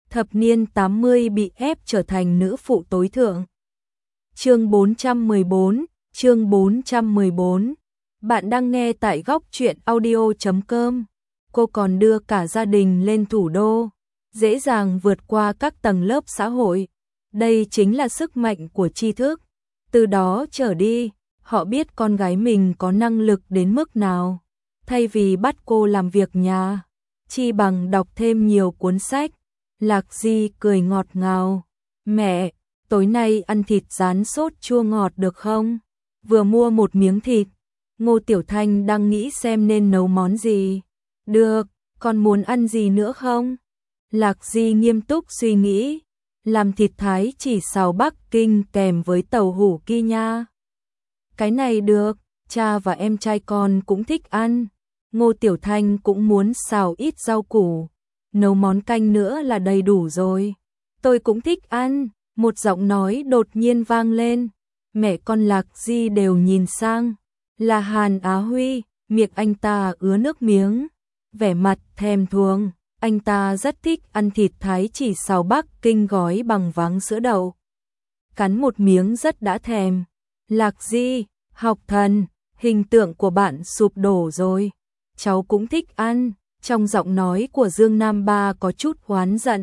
thập niên 80 bị ép trở thành nữ phụ tối thượng. Chương 414. Bạn đang nghe tại góc truyện audio.com. Cô còn đưa cả gia đình lên thủ đô, dễ dàng vượt qua các tầng lớp xã hội. Đây chính là sức mạnh của tri thức. Từ đó trở đi, họ biết con gái mình có năng lực đến mức nào. Thay vì bắt cô làm việc nhà, chi bằng đọc thêm nhiều cuốn sách. Lạc Di cười ngọt ngào. Mẹ, tối nay ăn thịt rán sốt chua ngọt được không? Vừa mua một miếng thịt. Ngô Tiểu Thanh đang nghĩ xem nên nấu món gì. Được, còn muốn ăn gì nữa không? Lạc Di nghiêm túc suy nghĩ. Làm thịt Thái chỉ xào Bắc Kinh kèm với tàu hủ kia nha. Cái này được, cha và em trai con cũng thích ăn. Ngô Tiểu Thanh cũng muốn xào ít rau củ. Nấu món canh nữa là đầy đủ rồi. Tôi cũng thích ăn. Một giọng nói đột nhiên vang lên. Mẹ con Lạc Di đều nhìn sang. Là Hàn Á Huy, miệng anh ta ứa nước miếng. Vẻ mặt thèm thuồng. Anh ta rất thích ăn thịt Thái chỉ xào Bắc Kinh gói bằng váng sữa đậu. Cắn một miếng rất đã thèm. Lạc Di, học thần, hình tượng của bạn sụp đổ rồi. Cháu cũng thích ăn. Trong giọng nói của Dương Nam Ba có chút oán giận.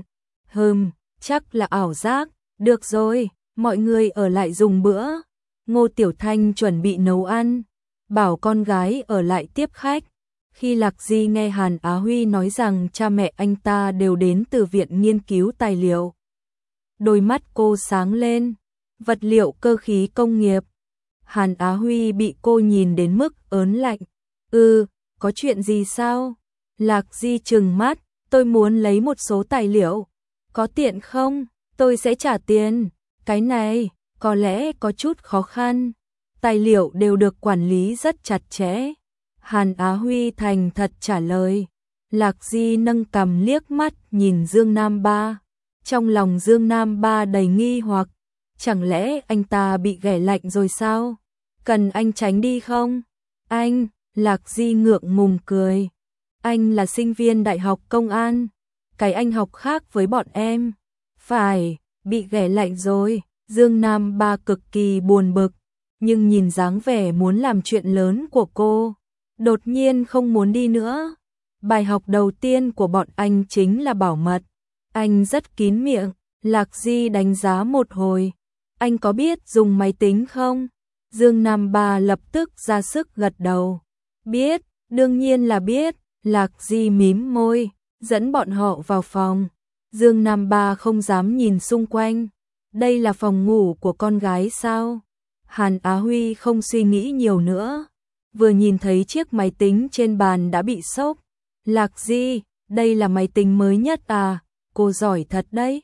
Chắc là ảo giác. Được rồi, mọi người ở lại dùng bữa. Ngô Tiểu Thanh chuẩn bị nấu ăn, bảo con gái ở lại tiếp khách. Khi Lạc Di nghe Hàn Á Huy nói rằng cha mẹ anh ta đều đến từ viện nghiên cứu tài liệu, đôi mắt cô sáng lên. Vật liệu cơ khí công nghiệp. Hàn Á Huy bị cô nhìn đến mức ớn lạnh. Có chuyện gì sao? Lạc Di trừng mắt. Tôi muốn lấy một số tài liệu. Có tiện không? Tôi sẽ trả tiền. Cái này có lẽ có chút khó khăn. Tài liệu đều được quản lý rất chặt chẽ. Hàn Á Huy thành thật trả lời. Lạc Di nâng cằm liếc mắt nhìn Dương Nam Ba. Trong lòng Dương Nam Ba đầy nghi hoặc. Chẳng lẽ anh ta bị ghẻ lạnh rồi sao? Cần anh tránh đi không? Anh, Lạc Di ngượng ngùng cười. Anh là sinh viên đại học công an. Cái anh học khác với bọn em. Phải, bị ghẻ lạnh rồi. Dương Nam Ba cực kỳ buồn bực. Nhưng nhìn dáng vẻ muốn làm chuyện lớn của cô, đột nhiên không muốn đi nữa. Bài học đầu tiên của bọn anh chính là bảo mật. Anh rất kín miệng. Lạc Di đánh giá một hồi. Anh có biết dùng máy tính không? Dương Nam Ba lập tức ra sức gật đầu. Biết, đương nhiên là biết. Lạc Di mím môi, dẫn bọn họ vào phòng. Dương Nam Ba không dám nhìn xung quanh. Đây là phòng ngủ của con gái sao? Hàn Á Huy không suy nghĩ nhiều nữa. Vừa nhìn thấy chiếc máy tính trên bàn đã bị sốc. Lạc Di, đây là máy tính mới nhất à? Cô giỏi thật đấy.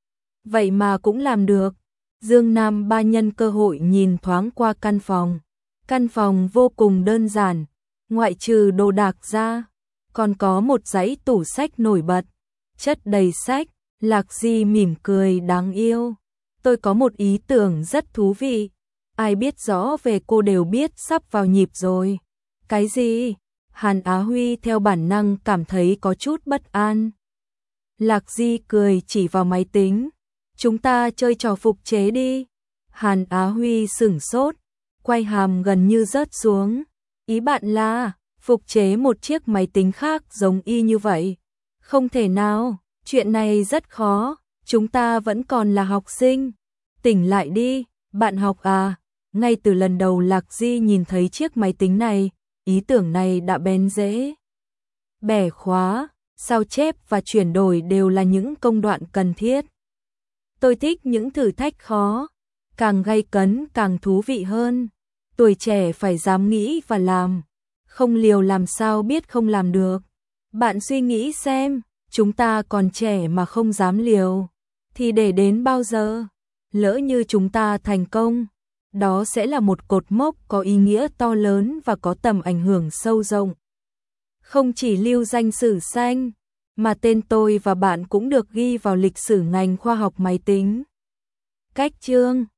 Vậy mà cũng làm được. Dương Nam Ba nhân cơ hội nhìn thoáng qua căn phòng. Căn phòng vô cùng đơn giản. Ngoại trừ đồ đạc ra, còn có một dãy tủ sách nổi bật, chất đầy sách. Lạc Di mỉm cười đáng yêu. Tôi có một ý tưởng rất thú vị. Ai biết rõ về cô đều biết sắp vào nhịp rồi. Cái gì? Hàn Á Huy theo bản năng cảm thấy có chút bất an. Lạc Di cười chỉ vào máy tính. Chúng ta chơi trò phục chế đi. Hàn Á Huy sửng sốt, quay hàm gần như rớt xuống. Ý bạn là phục chế một chiếc máy tính khác giống y như vậy? Không thể nào, chuyện này rất khó, chúng ta vẫn còn là học sinh. Tỉnh lại đi, bạn học à? Ngay từ lần đầu Lạc Di nhìn thấy chiếc máy tính này, ý tưởng này đã bén rễ. Bẻ khóa, sao chép và chuyển đổi đều là những công đoạn cần thiết. Tôi thích những thử thách khó, càng gay cấn càng thú vị hơn. Tuổi trẻ phải dám nghĩ và làm. Không liều làm sao biết không làm được. Bạn suy nghĩ xem, chúng ta còn trẻ mà không dám liều, thì để đến bao giờ? Lỡ như chúng ta thành công, đó sẽ là một cột mốc có ý nghĩa to lớn và có tầm ảnh hưởng sâu rộng. Không chỉ lưu danh sử xanh, mà tên tôi và bạn cũng được ghi vào lịch sử ngành khoa học máy tính. Cách chương